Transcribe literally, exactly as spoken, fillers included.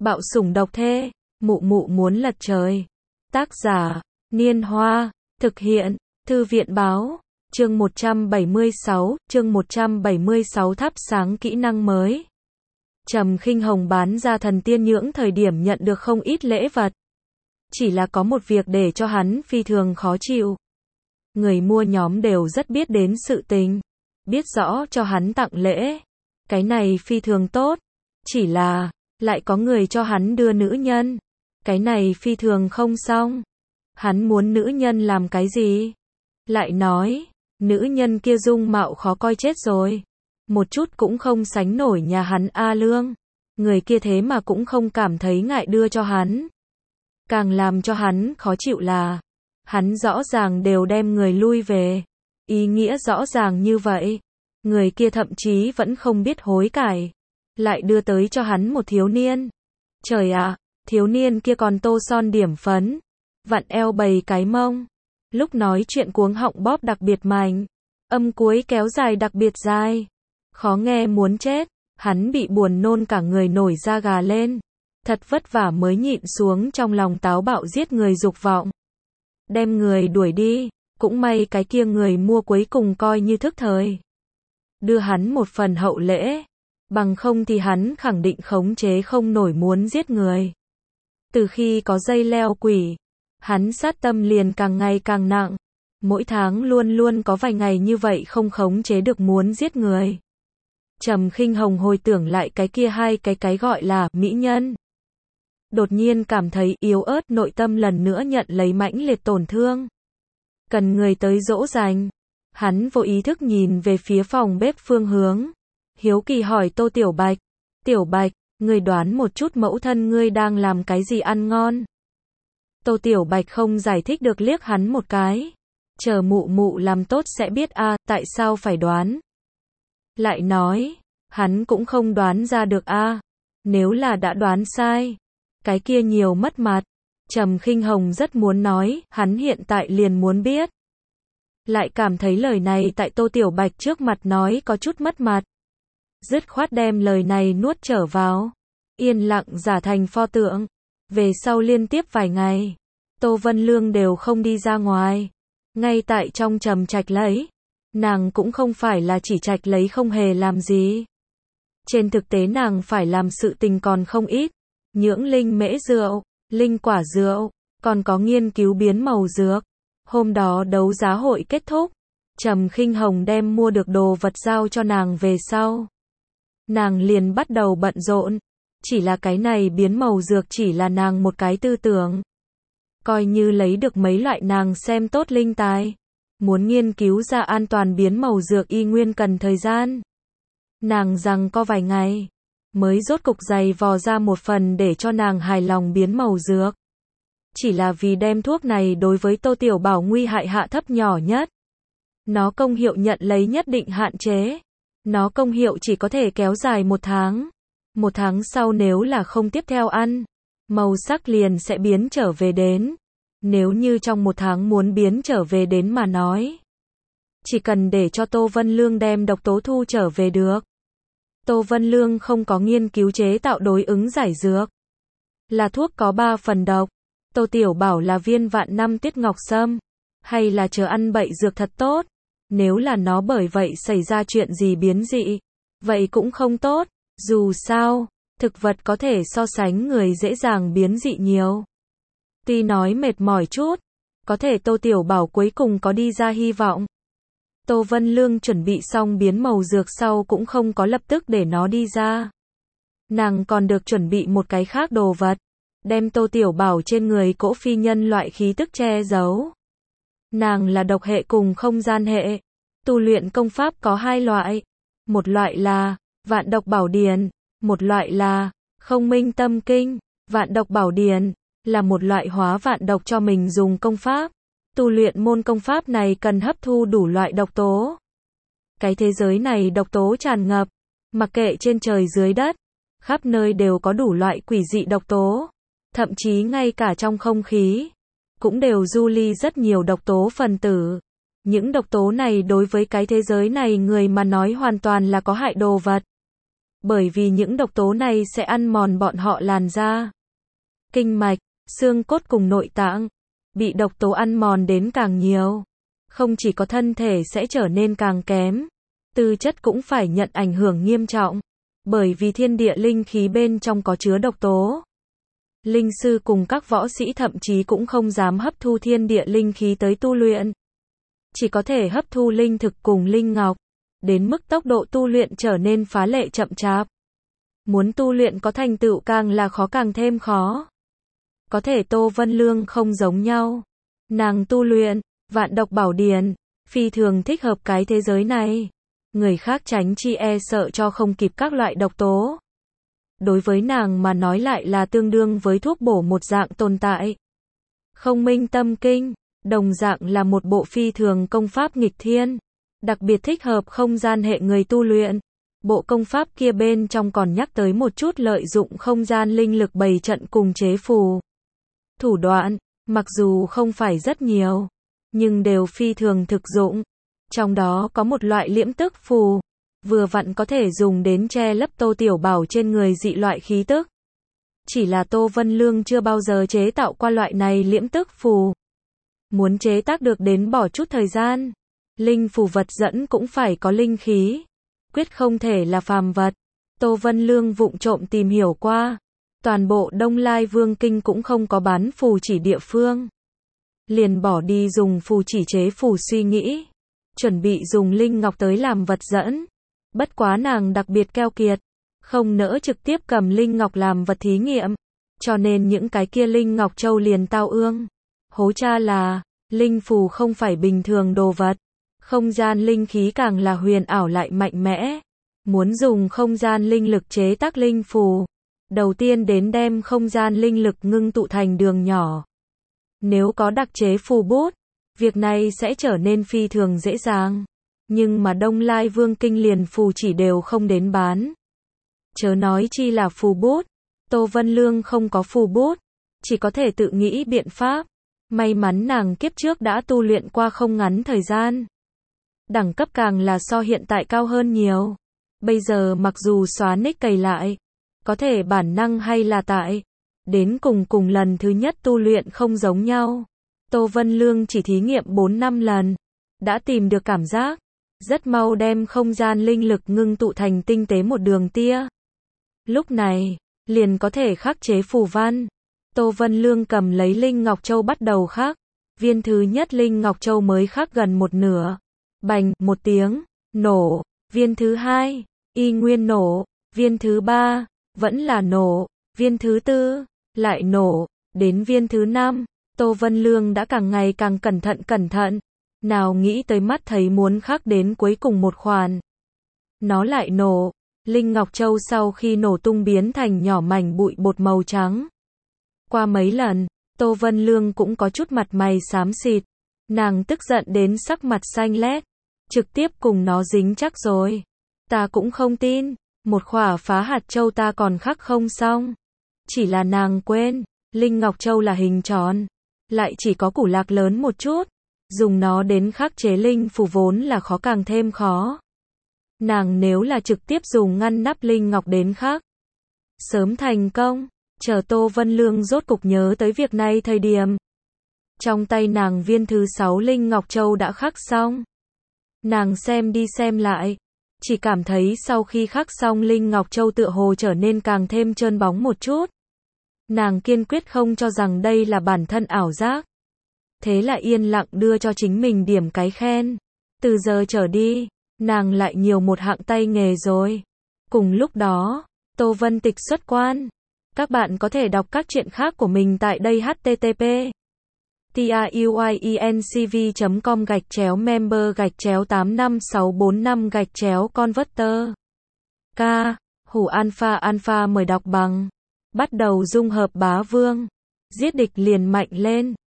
Bạo sủng độc thê, mụ mụ muốn lật trời. Tác giả, Niên Hoa, thực hiện, Thư viện báo, chương một trăm bảy mươi sáu, chương một trăm bảy mươi sáu thắp sáng kỹ năng mới. Trầm Khinh Hồng bán ra thần tiên nhưỡng thời điểm nhận được không ít lễ vật. Chỉ là có một việc để cho hắn phi thường khó chịu. Người mua nhóm đều rất biết đến sự tình, biết rõ cho hắn tặng lễ. Cái này phi thường tốt, chỉ là, lại có người cho hắn đưa nữ nhân. Cái này phi thường không xong. Hắn muốn nữ nhân làm cái gì? Lại nói, nữ nhân kia dung mạo khó coi chết rồi. Một chút cũng không sánh nổi nhà hắn A Lương. Người kia thế mà cũng không cảm thấy ngại đưa cho hắn. Càng làm cho hắn khó chịu là, hắn rõ ràng đều đem người lui về. Ý nghĩa rõ ràng như vậy. Người kia thậm chí vẫn không biết hối cải. Lại đưa tới cho hắn một thiếu niên. Trời ạ, thiếu niên kia còn tô son điểm phấn. Vặn eo bày cái mông. Lúc nói chuyện cuống họng bóp đặc biệt mạnh. Âm cuối kéo dài đặc biệt dài. Khó nghe muốn chết. Hắn bị buồn nôn cả người nổi da gà lên. Thật vất vả mới nhịn xuống trong lòng táo bạo giết người dục vọng. Đem người đuổi đi. Cũng may cái kia người mua cuối cùng coi như thức thời. Đưa hắn một phần hậu lễ. Bằng không thì hắn khẳng định khống chế không nổi muốn giết người. Từ khi có dây leo quỷ, hắn sát tâm liền càng ngày càng nặng. Mỗi tháng luôn luôn có vài ngày như vậy không khống chế được muốn giết người. Trầm Khinh Hồng hồi tưởng lại cái kia hai cái cái gọi là mỹ nhân. Đột nhiên cảm thấy yếu ớt, nội tâm lần nữa nhận lấy mãnh liệt tổn thương. Cần người tới dỗ dành. Hắn vô ý thức nhìn về phía phòng bếp phương hướng. Hiếu kỳ hỏi Tô Tiểu Bạch. Tiểu Bạch, ngươi đoán một chút mẫu thân ngươi đang làm cái gì ăn ngon? Tô Tiểu Bạch không giải thích được liếc hắn một cái. Chờ mụ mụ làm tốt sẽ biết a, à, tại sao phải đoán? Lại nói, hắn cũng không đoán ra được a. À. Nếu là đã đoán sai, cái kia nhiều mất mặt. Trầm Khinh Hồng rất muốn nói, hắn hiện tại liền muốn biết. Lại cảm thấy lời này tại Tô Tiểu Bạch trước mặt nói có chút mất mặt. Dứt khoát đem lời này nuốt trở vào. Yên lặng giả thành pho tượng. Về sau liên tiếp vài ngày, Tô Vân Lương đều không đi ra ngoài. Ngay tại trong trầm trạch lấy. Nàng cũng không phải là chỉ trạch lấy không hề làm gì. Trên thực tế nàng phải làm sự tình còn không ít. Nhưỡng linh mễ rượu, linh quả rượu, còn có nghiên cứu biến màu dược. Hôm đó đấu giá hội kết thúc. Trầm Khinh Hồng đem mua được đồ vật giao cho nàng về sau. Nàng liền bắt đầu bận rộn. Chỉ là cái này biến màu dược chỉ là nàng một cái tư tưởng. Coi như lấy được mấy loại nàng xem tốt linh tài. Muốn nghiên cứu ra an toàn biến màu dược y nguyên cần thời gian. Nàng rằng có vài ngày. Mới rốt cục giày vò ra một phần để cho nàng hài lòng biến màu dược. Chỉ là vì đem thuốc này đối với Tô Tiểu Bảo nguy hại hạ thấp nhỏ nhất. Nó công hiệu nhận lấy nhất định hạn chế. Nó công hiệu chỉ có thể kéo dài một tháng. Một tháng sau nếu là không tiếp theo ăn, màu sắc liền sẽ biến trở về đến. Nếu như trong một tháng muốn biến trở về đến mà nói, chỉ cần để cho Tô Vân Lương đem độc tố thu trở về được. Tô Vân Lương không có nghiên cứu chế tạo đối ứng giải dược. Là thuốc có ba phần độc. Tô Tiểu Bảo là viên vạn năm tiết ngọc sâm. Hay là chờ ăn bậy dược thật tốt. Nếu là nó bởi vậy xảy ra chuyện gì biến dị, vậy cũng không tốt. Dù sao, thực vật có thể so sánh người dễ dàng biến dị nhiều. Tuy nói mệt mỏi chút, có thể Tô Tiểu Bảo cuối cùng có đi ra hy vọng. Tô Vân Lương chuẩn bị xong biến màu dược sau cũng không có lập tức để nó đi ra. Nàng còn được chuẩn bị một cái khác đồ vật. Đem Tô Tiểu Bảo trên người cỗ phi nhân loại khí tức che giấu. Nàng là độc hệ cùng không gian hệ. Tu luyện công pháp có hai loại. Một loại là Vạn Độc Bảo Điển. Một loại là Không Minh Tâm Kinh. Vạn Độc Bảo Điển là một loại hóa vạn độc cho mình dùng công pháp. Tu luyện môn công pháp này cần hấp thu đủ loại độc tố. Cái thế giới này độc tố tràn ngập. Mặc kệ trên trời dưới đất, khắp nơi đều có đủ loại quỷ dị độc tố. Thậm chí ngay cả trong không khí, cũng đều du ly rất nhiều độc tố phần tử. Những độc tố này đối với cái thế giới này người mà nói hoàn toàn là có hại đồ vật. bởi vì những độc tố này sẽ ăn mòn bọn họ làn da, kinh mạch, xương cốt cùng nội tạng. Bị độc tố ăn mòn đến càng nhiều, không chỉ có thân thể sẽ trở nên càng kém, tư chất cũng phải nhận ảnh hưởng nghiêm trọng, bởi vì thiên địa linh khí bên trong có chứa độc tố. Linh sư cùng các võ sĩ thậm chí cũng không dám hấp thu thiên địa linh khí tới tu luyện. Chỉ có thể hấp thu linh thực cùng linh ngọc, đến mức tốc độ tu luyện trở nên phá lệ chậm chạp. Muốn tu luyện có thành tựu càng là khó càng thêm khó. Có thể Tô Vân Lương không giống nhau. Nàng tu luyện, vạn độc bảo điển, phi thường thích hợp cái thế giới này. Người khác tránh chi e sợ cho không kịp các loại độc tố. Đối với nàng mà nói lại là tương đương với thuốc bổ một dạng tồn tại. Không minh tâm kinh, đồng dạng là một bộ phi thường công pháp nghịch thiên, đặc biệt thích hợp không gian hệ người tu luyện. Bộ công pháp kia bên trong còn nhắc tới một chút lợi dụng không gian linh lực bày trận cùng chế phù. Thủ đoạn, mặc dù không phải rất nhiều, nhưng đều phi thường thực dụng. Trong đó có một loại liễm tức phù, vừa vặn có thể dùng đến che lấp Tô Tiểu Bảo trên người dị loại khí tức. Chỉ là Tô Vân Lương chưa bao giờ chế tạo qua loại này liễm tức phù. Muốn chế tác được đến bỏ chút thời gian. Linh phù vật dẫn cũng phải có linh khí, quyết không thể là phàm vật. Tô Vân Lương vụng trộm tìm hiểu qua, toàn bộ Đông Lai Vương Kinh cũng không có bán phù chỉ địa phương. Liền bỏ đi dùng phù chỉ chế phù suy nghĩ, chuẩn bị dùng linh ngọc tới làm vật dẫn. Bất quá nàng đặc biệt keo kiệt, không nỡ trực tiếp cầm linh ngọc làm vật thí nghiệm, cho nên những cái kia linh ngọc châu liền tao ương. Hố cha là, linh phù không phải bình thường đồ vật, không gian linh khí càng là huyền ảo lại mạnh mẽ. Muốn dùng không gian linh lực chế tác linh phù, đầu tiên đến đem không gian linh lực ngưng tụ thành đường nhỏ. Nếu có đặc chế phù bút, việc này sẽ trở nên phi thường dễ dàng. Nhưng mà Đông Lai Vương Kinh liền phù chỉ đều không đến bán. Chớ nói chi là phù bút. Tô Vân Lương không có phù bút, chỉ có thể tự nghĩ biện pháp. May mắn nàng kiếp trước đã tu luyện qua không ngắn thời gian. Đẳng cấp càng là so hiện tại cao hơn nhiều. Bây giờ mặc dù xóa nick cày lại, có thể bản năng hay là tại đến cùng cùng lần thứ nhất tu luyện không giống nhau. Tô Vân Lương chỉ thí nghiệm bốn năm lần, đã tìm được cảm giác, rất mau đem không gian linh lực ngưng tụ thành tinh tế một đường tia. Lúc này, liền có thể khắc chế phù văn. Tô Vân Lương cầm lấy linh ngọc châu bắt đầu khắc. Viên thứ nhất linh ngọc châu mới khắc gần một nửa. Bành, một tiếng, nổ. Viên thứ hai, y nguyên nổ. Viên thứ ba, vẫn là nổ. Viên thứ tư, lại nổ. Đến viên thứ năm, Tô Vân Lương đã càng ngày càng cẩn thận cẩn thận. Nào nghĩ tới mắt thấy muốn khắc đến cuối cùng một khoản. Nó lại nổ. Linh Ngọc Châu sau khi nổ tung biến thành nhỏ mảnh bụi bột màu trắng. Qua mấy lần, Tô Vân Lương cũng có chút mặt mày xám xịt. Nàng tức giận đến sắc mặt xanh lét. Trực tiếp cùng nó dính chắc rồi. Ta cũng không tin. Một khỏa phá hạt châu ta còn khắc không xong. Chỉ là nàng quên. Linh Ngọc Châu là hình tròn. Lại chỉ có củ lạc lớn một chút. Dùng nó đến khắc chế linh phù vốn là khó càng thêm khó. Nàng nếu là trực tiếp dùng ngăn nắp linh ngọc đến khắc, sớm thành công. Chờ Tô Vân Lương rốt cục nhớ tới việc này thời điểm, trong tay nàng viên thứ sáu linh ngọc châu đã khắc xong. Nàng xem đi xem lại, chỉ cảm thấy sau khi khắc xong linh ngọc châu tựa hồ trở nên càng thêm trơn bóng một chút. Nàng kiên quyết không cho rằng đây là bản thân ảo giác. Thế là yên lặng đưa cho chính mình điểm cái khen. Từ giờ trở đi, nàng lại nhiều một hạng tay nghề rồi. Cùng lúc đó, Tô Vân Tịch xuất quan. Các bạn có thể đọc các chuyện khác của mình tại đây h t t p truyencv chấm com gạch chéo member gạch chéo tám năm sáu bốn năm gạch chéo converter. K. Hủ Alpha Alpha mời đọc bằng. Bắt đầu dung hợp bá vương. Giết địch liền mạnh lên.